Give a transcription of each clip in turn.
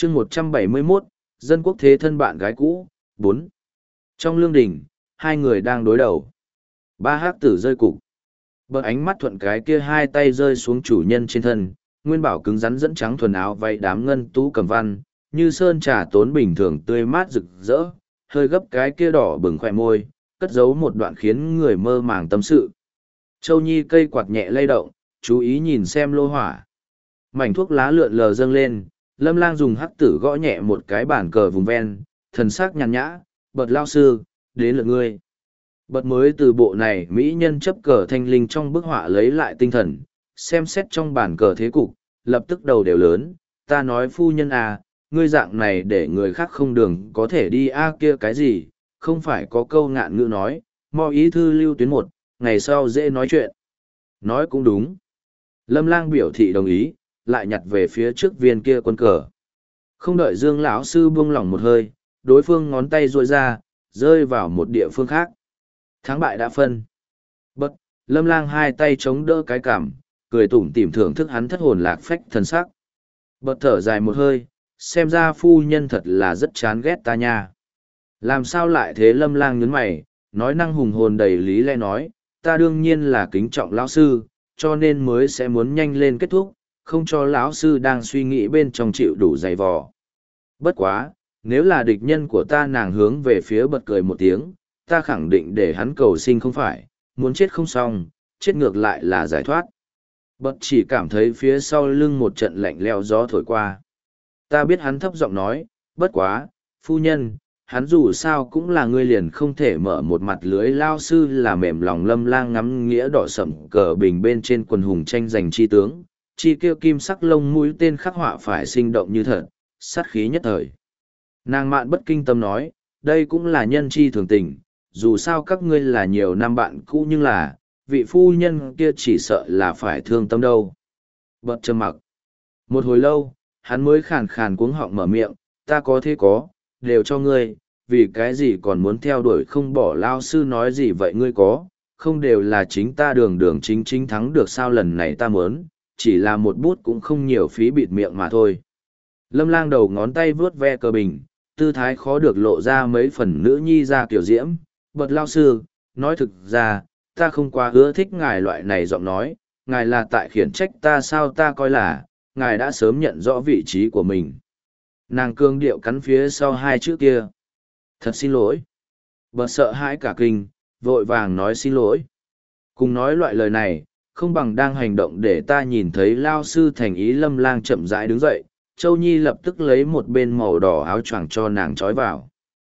chương 171, dân quốc thế thân bạn gái cũ, 4. Trong lương đình, hai người đang đối đầu. Ba hắc tử rơi cục. Bật ánh mắt thuận cái kia hai tay rơi xuống chủ nhân trên thân, nguyên bảo cứng rắn dẫn trắng thuần áo váy đám ngân tú cầm văn, như sơn trà tốn bình thường tươi mát rực rỡ, hơi gấp cái kia đỏ bừng khỏe môi, cất giấu một đoạn khiến người mơ màng tâm sự. Châu Nhi cây quạt nhẹ lay động, chú ý nhìn xem lô hỏa. Mảnh thuốc lá lượn lờ dâng lên, Lâm Lang dùng hắc tử gõ nhẹ một cái bàn cờ vùng ven, thần sắc nhàn nhã, Bật lao sư, đến lượt ngươi. Bật mới từ bộ này mỹ nhân chấp cờ thanh linh trong bức họa lấy lại tinh thần, xem xét trong bàn cờ thế cục, lập tức đầu đều lớn, ta nói phu nhân à, ngươi dạng này để người khác không đường có thể đi a kia cái gì, không phải có câu ngạn ngữ nói, mò ý thư lưu tuyến một, ngày sau dễ nói chuyện. Nói cũng đúng. Lâm Lang biểu thị đồng ý, lại nhặt về phía trước viên kia quân cờ. Không đợi Dương lão sư buông lỏng một hơi, đối phương ngón tay duỗi ra, rơi vào một địa phương khác. Thắng bại đã phân. Bất, Lâm Lang hai tay chống đỡ cái cằm, cười tủm tỉm thưởng thức hắn thất hồn lạc phách thần sắc. Bật thở dài một hơi, xem ra phu nhân thật là rất chán ghét ta nha. Làm sao lại thế? Lâm Lang nhướng mày, nói năng hùng hồn đầy lý lẽ nói, ta đương nhiên là kính trọng lão sư, cho nên mới sẽ muốn nhanh lên kết thúc, không cho lão sư đang suy nghĩ bên trong chịu đủ dày vò. Bất quá, nếu là địch nhân của ta, nàng hướng về phía Bật cười một tiếng, ta khẳng định để hắn cầu sinh không phải, muốn chết không xong, chết ngược lại là giải thoát. Bật chỉ cảm thấy phía sau lưng một trận lạnh leo gió thổi qua. Ta biết hắn thấp giọng nói, bất quá, phu nhân, hắn dù sao cũng là người liền không thể mở một mặt lưới. Lao sư là mềm lòng. Lâm Lang ngắm nghĩa đỏ sẫm cờ bình bên trên quần hùng tranh giành chi tướng, chi kêu kim sắc lông mũi tên khắc họa phải sinh động như thật, sát khí nhất thời. Nàng mạn bất kinh tâm nói, đây cũng là nhân chi thường tình, dù sao các ngươi là nhiều năm bạn cũ, nhưng là, vị phu nhân kia chỉ sợ là phải thương tâm đâu. Bật trầm mặc. Một hồi lâu, hắn mới khàn khàn cuống họng mở miệng, ta có thế có, đều cho ngươi, vì cái gì còn muốn theo đuổi không bỏ? Lao sư nói gì vậy? Ngươi có, không đều là chính ta đường đường chính chính thắng được sao? Lần này ta muốn, chỉ là một bút cũng không nhiều phí bịt miệng mà thôi. Lâm Lang đầu ngón tay vuốt ve cờ bình, tư thái khó được lộ ra mấy phần nữ nhi ra kiểu diễm. Bật lao sư, nói thực ra, ta không quá ưa thích ngài loại này giọng nói, ngài là tại khiển trách ta sao? Ta coi là, ngài đã sớm nhận rõ vị trí của mình. Nàng cương điệu cắn phía sau hai chữ kia. Thật xin lỗi. Bật sợ hãi cả kinh, vội vàng nói xin lỗi. Cùng nói loại lời này, không bằng đang hành động để ta nhìn thấy. Lao sư thành ý. Lâm Lang chậm rãi đứng dậy, Châu Nhi lập tức lấy một bên màu đỏ áo choàng cho nàng trói vào.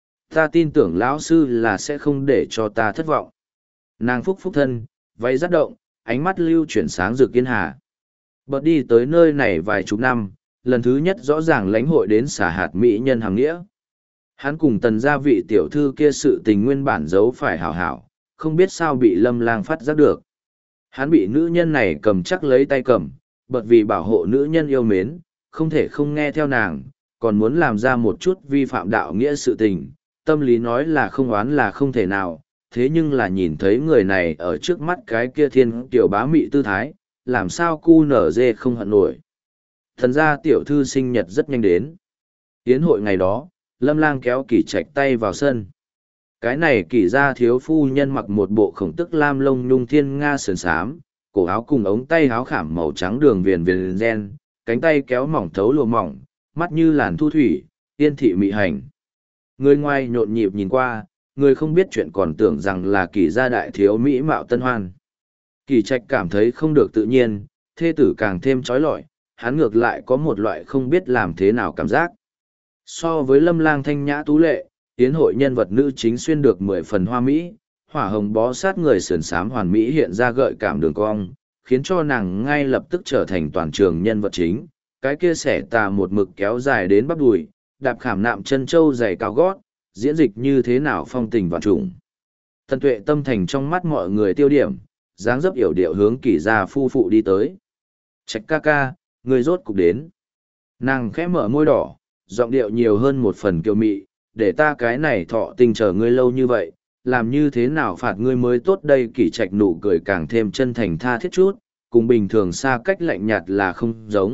Ta tin tưởng lão sư là sẽ không để cho ta thất vọng. Nàng phúc phúc thân, váy dắt động, ánh mắt lưu chuyển sáng rực yên hà. Bật đi tới nơi này vài chục năm, lần thứ nhất rõ ràng lãnh hội đến xả hạt mỹ nhân hàng nghĩa. Hắn cùng Tần gia vị tiểu thư kia sự tình nguyên bản giấu phải hảo hảo, không biết sao bị Lâm Lang phát giác được. Hắn bị nữ nhân này cầm chắc lấy tay cầm, bật vì bảo hộ nữ nhân yêu mến, không thể không nghe theo nàng, còn muốn làm ra một chút vi phạm đạo nghĩa sự tình. Tâm lý nói là không oán là không thể nào, thế nhưng là nhìn thấy người này ở trước mắt cái kia thiên tiểu bá mị tư thái, làm sao cu nở dê không hận nổi. Thần gia tiểu thư sinh nhật rất nhanh đến. Yến hội ngày đó, Lâm Lang kéo Kỷ Trạch tay vào sân. Cái này Kỷ gia thiếu phu nhân mặc một bộ khổng tức lam lông nhung thiên nga sườn xám, cổ áo cùng ống tay áo khảm màu trắng đường viền viền ren, cánh tay kéo mỏng thấu lụa mỏng, mắt như làn thu thủy, yên thị mị hành. Người ngoài nhộn nhịp nhìn qua, người không biết chuyện còn tưởng rằng là Kỷ gia đại thiếu mỹ mạo tân hoan. Kỷ Trạch cảm thấy không được tự nhiên, thê tử càng thêm trói lọi, hắn ngược lại có một loại không biết làm thế nào cảm giác. So với Lâm Lang thanh nhã tú lệ, yến hội nhân vật nữ chính xuyên được 10 phần hoa mỹ, hỏa hồng bó sát người sườn xám hoàn mỹ hiện ra gợi cảm đường cong, khiến cho nàng ngay lập tức trở thành toàn trường nhân vật chính. Cái kia xẻ tà một mực kéo dài đến bắp đùi, đạp khảm nạm chân trâu giày cao gót, diễn dịch như thế nào phong tình vạn trùng. Tần Tuệ tâm thành trong mắt mọi người tiêu điểm, dáng dấp yểu điệu hướng Kỷ gia phu phụ đi tới. Trạch ca ca, người rốt cục đến. Nàng khẽ mở môi đỏ, giọng điệu nhiều hơn một phần kiêu mị, để ta cái này thọ tình chờ ngươi lâu như vậy, làm như thế nào phạt ngươi mới tốt đây? Kỷ Trạch nụ cười càng thêm chân thành tha thiết chút, cùng bình thường xa cách lạnh nhạt là không giống,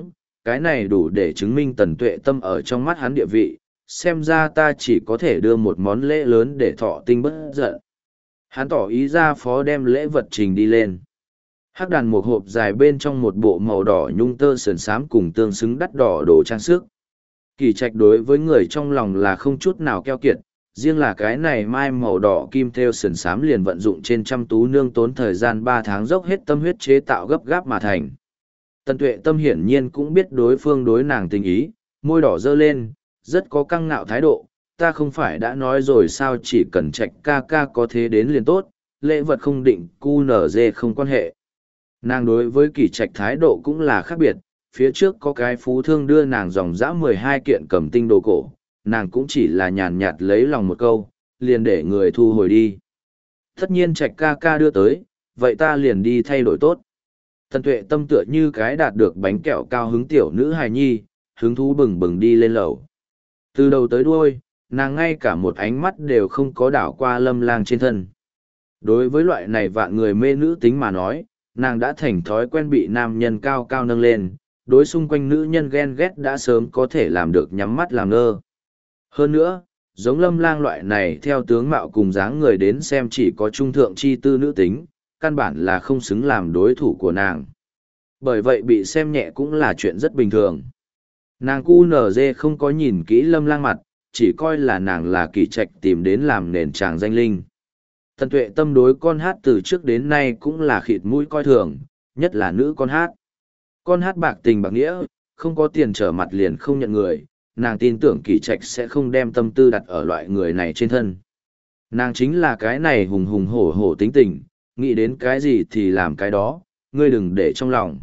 cái này đủ để chứng minh Tần Tuệ Tâm ở trong mắt hắn địa vị, xem ra ta chỉ có thể đưa một món lễ lớn để thọ tinh bất giận. Hắn tỏ ý ra phó đem lễ vật trình đi lên. Hắc đàn một hộp dài bên trong một bộ màu đỏ nhung tơ sườn xám cùng tương xứng đắt đỏ đồ trang sức. Kỳ Trạch đối với người trong lòng là không chút nào keo kiệt, riêng là cái này mai màu đỏ kim thêu sườn xám liền vận dụng trên trăm tú nương tốn thời gian 3 tháng dốc hết tâm huyết chế tạo gấp gáp mà thành. Tần Tuệ Tâm hiển nhiên cũng biết đối phương đối nàng tình ý, môi đỏ dơ lên, rất có căng ngạo thái độ, ta không phải đã nói rồi sao, chỉ cần Trạch ca ca có thế đến liền tốt, lễ vật không định cu nở dê không quan hệ. Nàng đối với Kỳ Trạch thái độ cũng là khác biệt, phía trước có cái phú thương đưa nàng dòng dã 12 kiện cầm tinh đồ cổ, nàng cũng chỉ là nhàn nhạt lấy lòng một câu, liền để người thu hồi đi. Tất nhiên Trạch ca ca đưa tới, vậy ta liền đi thay đổi tốt. Tần Tuệ Tâm tựa như cái đạt được bánh kẹo cao hứng tiểu nữ hài nhi, hứng thú bừng bừng đi lên lầu. Từ đầu tới đuôi, nàng ngay cả một ánh mắt đều không có đảo qua Lâm Lang trên thân. Đối với loại này vạn người mê nữ tính mà nói, nàng đã thành thói quen bị nam nhân cao cao nâng lên, đối xung quanh nữ nhân ghen ghét đã sớm có thể làm được nhắm mắt làm ngơ. Hơn nữa, giống Lâm Lang loại này theo tướng mạo cùng dáng người đến xem chỉ có trung thượng chi tư nữ tính, căn bản là không xứng làm đối thủ của nàng. Bởi vậy bị xem nhẹ cũng là chuyện rất bình thường. Nàng QNZ không có nhìn kỹ Lâm Lang mặt, chỉ coi là nàng là Kỳ Trạch tìm đến làm nền tràng danh linh. Tần Tuệ Tâm đối con hát từ trước đến nay cũng là khịt mũi coi thường, nhất là nữ con hát. Con hát bạc tình bạc nghĩa, không có tiền trở mặt liền không nhận người, nàng tin tưởng Kỳ Trạch sẽ không đem tâm tư đặt ở loại người này trên thân. Nàng chính là cái này hùng hùng hổ hổ tính tình, nghĩ đến cái gì thì làm cái đó, ngươi đừng để trong lòng.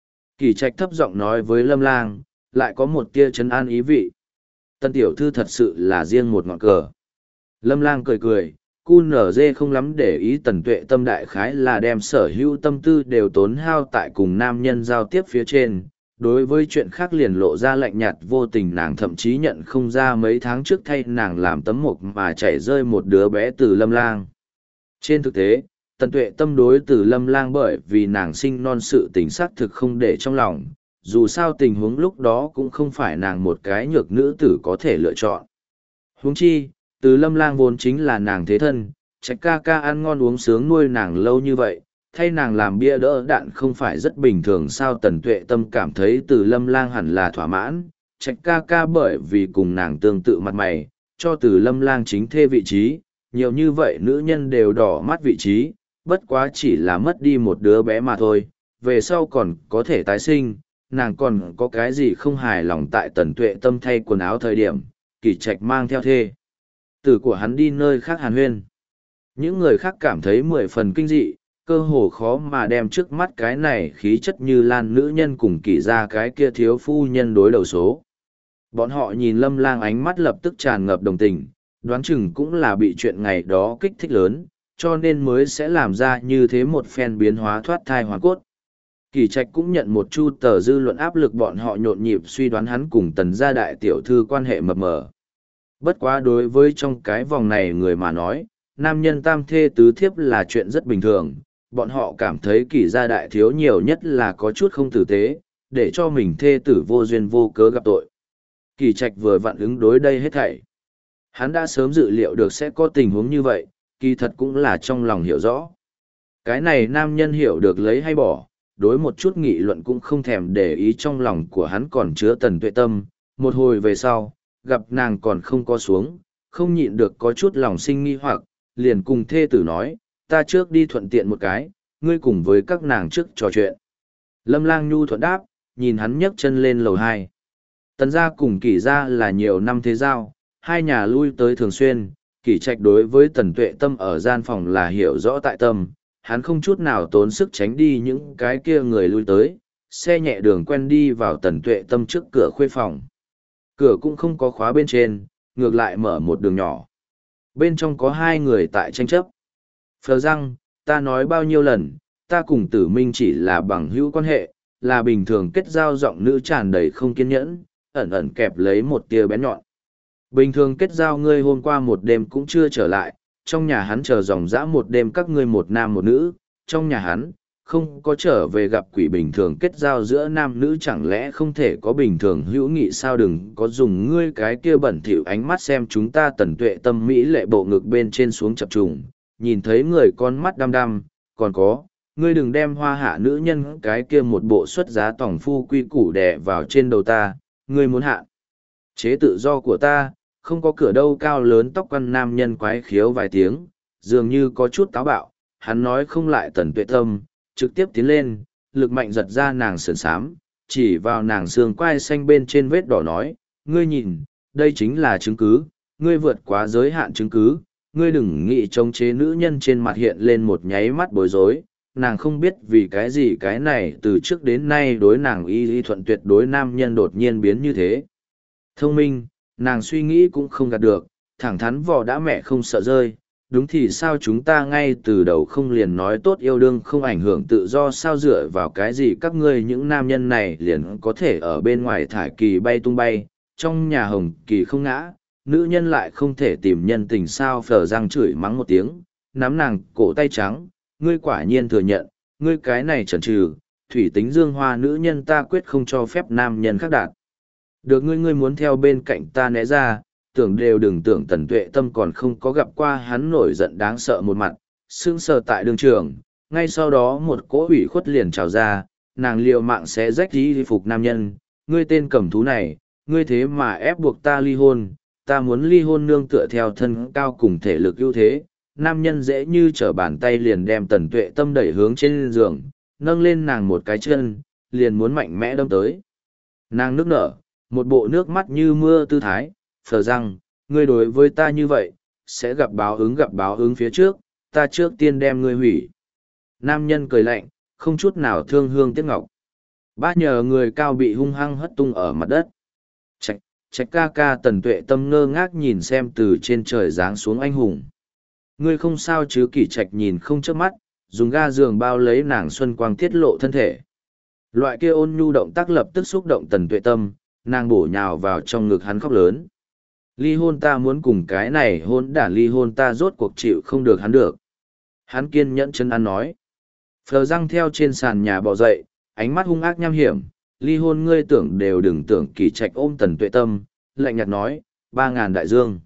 Kỳ Trạch thấp giọng nói với Lâm Lang, lại có một tia trấn an ý vị. Tân tiểu thư thật sự là riêng một ngọn cờ. Lâm Lang cười cười, QNZ không lắm để ý Tần Tuệ Tâm đại khái là đem sở hữu tâm tư đều tốn hao tại cùng nam nhân giao tiếp phía trên. Đối với chuyện khác liền lộ ra lạnh nhạt vô tình, nàng thậm chí nhận không ra mấy tháng trước thay nàng làm tấm mộc mà chảy rơi một đứa bé từ Lâm Lang. Trên thực tế, Tần Tuệ Tâm đối từ Lâm Lang bởi vì nàng sinh non sự tình xác thực không để trong lòng, dù sao tình huống lúc đó cũng không phải nàng một cái nhược nữ tử có thể lựa chọn. Huống chi, từ Lâm Lang vốn chính là nàng thế thân, Trạch ca ca ăn ngon uống sướng nuôi nàng lâu như vậy, thay nàng làm bia đỡ đạn không phải rất bình thường sao. Tần Tuệ Tâm cảm thấy từ Lâm Lang hẳn là thỏa mãn, Trạch ca ca bởi vì cùng nàng tương tự mặt mày, cho từ Lâm Lang chính thê vị trí, nhiều như vậy nữ nhân đều đỏ mắt vị trí, bất quá chỉ là mất đi một đứa bé mà thôi, về sau còn có thể tái sinh, nàng còn có cái gì không hài lòng. Tại Tần Tuệ Tâm thay quần áo thời điểm, Kỳ Trạch mang theo thê tử của hắn đi nơi khác hàn huyên. Những người khác cảm thấy 10 phần kinh dị, cơ hồ khó mà đem trước mắt cái này khí chất như lan nữ nhân cùng Kỳ ra cái kia thiếu phu nhân đối đầu số. Bọn họ nhìn Lâm Lang ánh mắt lập tức tràn ngập đồng tình, đoán chừng cũng là bị chuyện ngày đó kích thích lớn, cho nên mới sẽ làm ra như thế một phen biến hóa thoát thai hoàn cốt. Kỳ Trạch cũng nhận một chu tờ dư luận áp lực, bọn họ nhộn nhịp suy đoán hắn cùng Tần gia đại tiểu thư quan hệ mập mờ. Bất quá đối với trong cái vòng này người mà nói, nam nhân tam thê tứ thiếp là chuyện rất bình thường, bọn họ cảm thấy Kỳ gia đại thiếu nhiều nhất là có chút không tử tế, để cho mình thê tử vô duyên vô cớ gặp tội. Kỳ Trạch vừa vặn ứng đối đây hết thảy. Hắn đã sớm dự liệu được sẽ có tình huống như vậy, kỳ thật cũng là trong lòng hiểu rõ. Cái này nam nhân hiểu được lấy hay bỏ, đối một chút nghị luận cũng không thèm để ý, trong lòng của hắn còn chứa Tần Tuệ Tâm. Một hồi về sau, gặp nàng còn không có xuống, không nhịn được có chút lòng sinh nghi hoặc, liền cùng thê tử nói, ta trước đi thuận tiện một cái, ngươi cùng với các nàng trước trò chuyện. Lâm Lang nhu thuận đáp, nhìn hắn nhấc chân lên lầu 2. Tần gia cùng Kỳ gia là nhiều năm thế giao, hai nhà lui tới thường xuyên. Kỳ Trạch đối với Tần Tuệ Tâm ở gian phòng là hiểu rõ tại tâm, hắn không chút nào tốn sức tránh đi những cái kia người lui tới, xe nhẹ đường quen đi vào Tần Tuệ Tâm trước cửa khuê phòng. Cửa cũng không có khóa bên trên, ngược lại mở một đường nhỏ. Bên trong có hai người tại tranh chấp. Phờ răng, ta nói bao nhiêu lần, ta cùng Tử Minh chỉ là bằng hữu quan hệ, là bình thường kết giao. Giọng nữ tràn đầy không kiên nhẫn, ẩn ẩn kẹp lấy một tia bén nhọn. Bình thường kết giao, ngươi hôm qua một đêm cũng chưa trở lại, trong nhà hắn chờ dòng dã một đêm các ngươi một nam một nữ, trong nhà hắn, không có trở về gặp quỷ bình thường kết giao giữa nam nữ chẳng lẽ không thể có bình thường hữu nghị sao đừng có dùng ngươi cái kia bẩn thỉu ánh mắt xem chúng ta Tần Tuệ Tâm mỹ lệ bộ ngực bên trên xuống chập trùng, nhìn thấy người con mắt đăm đăm, còn có, ngươi đừng đem hoa hạ nữ nhân cái kia một bộ xuất giá tòng phu quy củ đè vào trên đầu ta, ngươi muốn hạ chế tự do của ta, không có cửa đâu cao lớn tóc quăn nam nhân quái khiếu vài tiếng, dường như có chút táo bạo, hắn nói không lại Tần Tuệ Tâm, trực tiếp tiến lên, lực mạnh giật ra nàng sườn sám, chỉ vào nàng xương quai xanh bên trên vết đỏ nói, ngươi nhìn, đây chính là chứng cứ, ngươi vượt quá giới hạn chứng cứ, ngươi đừng nghĩ chống chế nữ nhân trên mặt hiện lên một nháy mắt bối rối, nàng không biết vì cái gì cái này từ trước đến nay đối nàng y thuận tuyệt đối nam nhân đột nhiên biến như thế. Thông minh, nàng suy nghĩ cũng không gạt được, thẳng thắn vò đã mẹ không sợ rơi, đúng thì sao chúng ta ngay từ đầu không liền nói tốt yêu đương không ảnh hưởng tự do sao dựa vào cái gì các ngươi những nam nhân này liền có thể ở bên ngoài thải kỳ bay tung bay, trong nhà hồng kỳ không ngã, nữ nhân lại không thể tìm nhân tình sao phở răng chửi mắng một tiếng, nắm nàng cổ tay trắng, ngươi quả nhiên thừa nhận, ngươi cái này chần chừ, thủy tính dương hoa nữ nhân ta quyết không cho phép nam nhân khác đạt. Được ngươi muốn theo bên cạnh ta né ra, tưởng đều đừng tưởng Tần Tuệ Tâm còn không có gặp qua hắn nổi giận đáng sợ một mặt, sững sờ tại đường trường, ngay sau đó một cỗ ủy khuất liền trào ra, nàng liều mạng sẽ rách y phục nam nhân, ngươi tên cẩm thú này, ngươi thế mà ép buộc ta ly hôn, ta muốn ly hôn nương tựa theo thân cao cùng thể lực ưu thế, nam nhân dễ như trở bàn tay liền đem Tần Tuệ Tâm đẩy hướng trên giường, nâng lên nàng một cái chân, liền muốn mạnh mẽ đâm tới. Nàng nước nở, một bộ nước mắt như mưa tư thái, phờ rằng, ngươi đối với ta như vậy, sẽ gặp báo ứng phía trước, ta trước tiên đem ngươi hủy. Nam nhân cười lạnh, không chút nào thương hương tiếc ngọc. Bác nhờ người cao bị hung hăng hất tung ở mặt đất. Trạch ca ca Tần Tuệ Tâm ngơ ngác nhìn xem từ trên trời giáng xuống anh hùng. Ngươi không sao chứ Kỷ Trạch nhìn không chớp mắt, dùng ga giường bao lấy nàng xuân quang tiết lộ thân thể. Loại kia ôn nhu động tác lập tức xúc động Tần Tuệ Tâm, nàng bổ nhào vào trong ngực hắn khóc lớn. Ly hôn ta muốn cùng cái này hôn đản ly hôn ta rốt cuộc chịu không được hắn được. Hắn kiên nhẫn chân ăn nói. Phờ răng theo trên sàn nhà bò dậy, ánh mắt hung ác nham hiểm, ly hôn ngươi tưởng đều đừng tưởng Kỷ Trạch ôm Tần Tuệ Tâm, lạnh nhạt nói, 3.000 đại dương.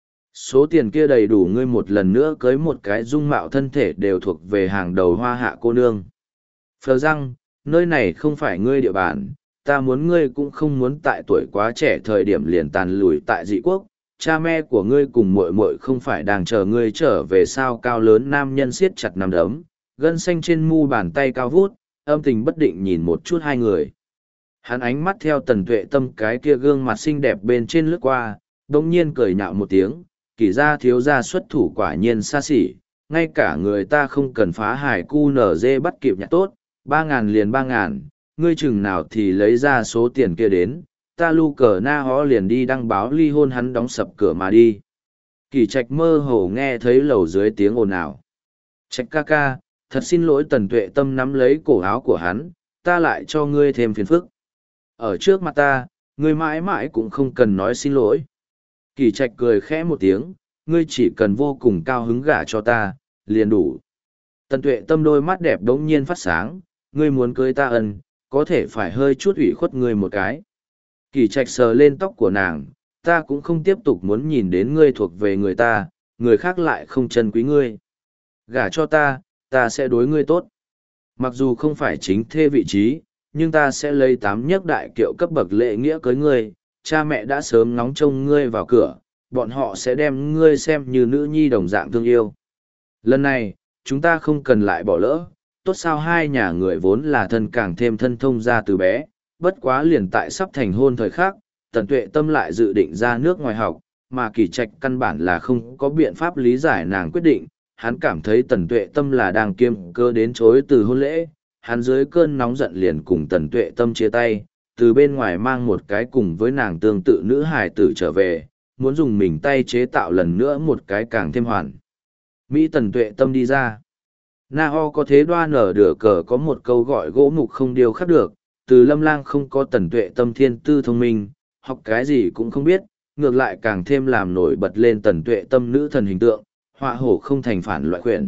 Số tiền kia đầy đủ ngươi một lần nữa cưới một cái dung mạo thân thể đều thuộc về hàng đầu hoa hạ cô nương. Phờ răng, nơi này không phải ngươi địa bàn, ta muốn ngươi cũng không muốn tại tuổi quá trẻ thời điểm liền tàn lùi tại dị quốc, cha mẹ của ngươi cùng muội muội không phải đang chờ ngươi trở về sao cao lớn nam nhân siết chặt nắm đấm, gân xanh trên mu bàn tay cao vút, âm tình bất định nhìn một chút hai người. Hắn ánh mắt theo Tần Tuệ Tâm cái kia gương mặt xinh đẹp bên trên lướt qua, đồng nhiên cười nhạo một tiếng, Kỷ gia thiếu gia xuất thủ quả nhiên xa xỉ, ngay cả người ta không cần phá hải cu nở dê bắt kịp nhặt tốt, 3.000 liền 3.000, ngươi chừng nào thì lấy ra số tiền kia đến, ta lu cờ na hó liền đi đăng báo ly hôn hắn đóng sập cửa mà đi. Kỷ Trạch mơ hồ nghe thấy lầu dưới tiếng ồn ào. Trạch ca ca, thật xin lỗi Tần Tuệ Tâm nắm lấy cổ áo của hắn, ta lại cho ngươi thêm phiền phức. Ở trước mặt ta, ngươi mãi mãi cũng không cần nói xin lỗi. Kỷ Trạch cười khẽ một tiếng, ngươi chỉ cần vô cùng cao hứng gả cho ta, liền đủ. Tần Tuệ Tâm đôi mắt đẹp đống nhiên phát sáng, ngươi muốn cưới ta ân, có thể phải hơi chút ủy khuất ngươi một cái. Kỷ Trạch sờ lên tóc của nàng, ta cũng không tiếp tục muốn nhìn đến ngươi thuộc về người ta, người khác lại không trân quý ngươi. Gả cho ta, ta sẽ đối ngươi tốt. Mặc dù không phải chính thê vị trí, nhưng ta sẽ lấy 8 nhất đại kiệu cấp bậc lễ nghĩa cưới ngươi, cha mẹ đã sớm ngóng trông ngươi vào cửa, bọn họ sẽ đem ngươi xem như nữ nhi đồng dạng thương yêu. Lần này, chúng ta không cần lại bỏ lỡ, tốt sao hai nhà người vốn là thân càng thêm thân thông ra từ bé, bất quá liền tại sắp thành hôn thời khắc, Tần Tuệ Tâm lại dự định ra nước ngoài học, mà Kỷ Trạch căn bản là không có biện pháp lý giải nàng quyết định, hắn cảm thấy Tần Tuệ Tâm là đang kiêm cơ đến chối từ hôn lễ, hắn dưới cơn nóng giận liền cùng Tần Tuệ Tâm chia tay, từ bên ngoài mang một cái cùng với nàng tương tự nữ hài tử trở về, muốn dùng mình tay chế tạo lần nữa một cái càng thêm hoàn. Mỹ Tần Tuệ Tâm đi ra. Na Ho có thế đoan ở đửa cờ có một câu gọi gỗ mục không điều khắc được, từ Lâm Lang không có Tần Tuệ Tâm thiên tư thông minh, học cái gì cũng không biết, ngược lại càng thêm làm nổi bật lên Tần Tuệ Tâm nữ thần hình tượng, họa hổ không thành phản loại quyển,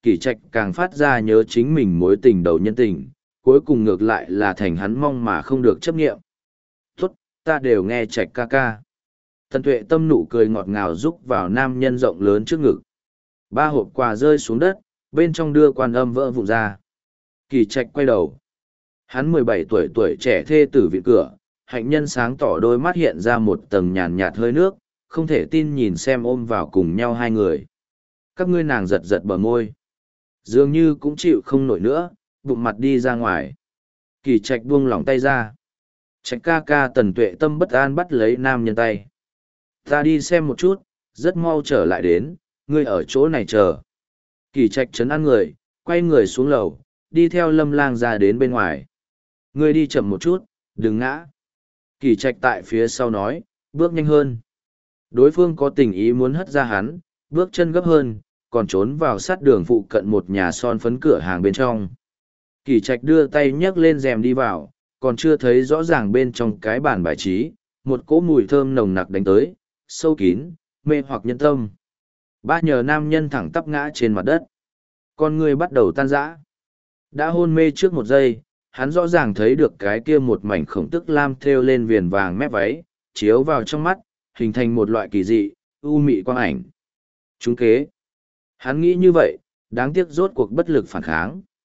Kỷ Trạch càng phát ra nhớ chính mình mối tình đầu nhân tình, cuối cùng ngược lại là thành hắn mong mà không được chấp nghiệm. Tốt, ta đều nghe Trạch ca ca. Tần Tuệ Tâm nụ cười ngọt ngào rúc vào nam nhân rộng lớn trước ngực. 3 hộp quà rơi xuống đất, bên trong đưa quan âm vỡ vụn ra. Kỷ Trạch quay đầu. Hắn 17 tuổi tuổi trẻ thê tử viện cửa, hạnh nhân sáng tỏ đôi mắt hiện ra một tầng nhàn nhạt hơi nước, không thể tin nhìn xem ôm vào cùng nhau hai người. Các ngươi nàng giật giật bờ môi. Dường như cũng chịu không nổi nữa, bụng mặt đi ra ngoài. Kỷ Trạch buông lỏng tay ra. Trạch ca ca. Tần Tuệ Tâm bất an bắt lấy nam nhân tay. Ta đi xem một chút, rất mau trở lại đến, ngươi ở chỗ này chờ. Kỷ Trạch trấn an người, quay người xuống lầu, đi theo Lâm Lang ra đến bên ngoài. Ngươi đi chậm một chút, đừng ngã. Kỷ Trạch tại phía sau nói, bước nhanh hơn. Đối phương có tình ý muốn hất ra hắn, bước chân gấp hơn, còn trốn vào sát đường phụ cận một nhà son phấn cửa hàng bên trong. Kỷ Trạch đưa tay nhấc lên rèm đi vào, còn chưa thấy rõ ràng bên trong cái bàn bài trí, một cỗ mùi thơm nồng nặc đánh tới, sâu kín, mê hoặc nhân tâm. Ba nhờ nam nhân thẳng tắp ngã trên mặt đất. Con người bắt đầu tan rã. Đã hôn mê trước một giây, hắn rõ ràng thấy được cái kia một mảnh khổng tức lam thêu lên viền vàng mép váy, chiếu vào trong mắt, hình thành một loại kỳ dị, u mị quang ảnh. Trúng kế. Hắn nghĩ như vậy, đáng tiếc rốt cuộc bất lực phản kháng.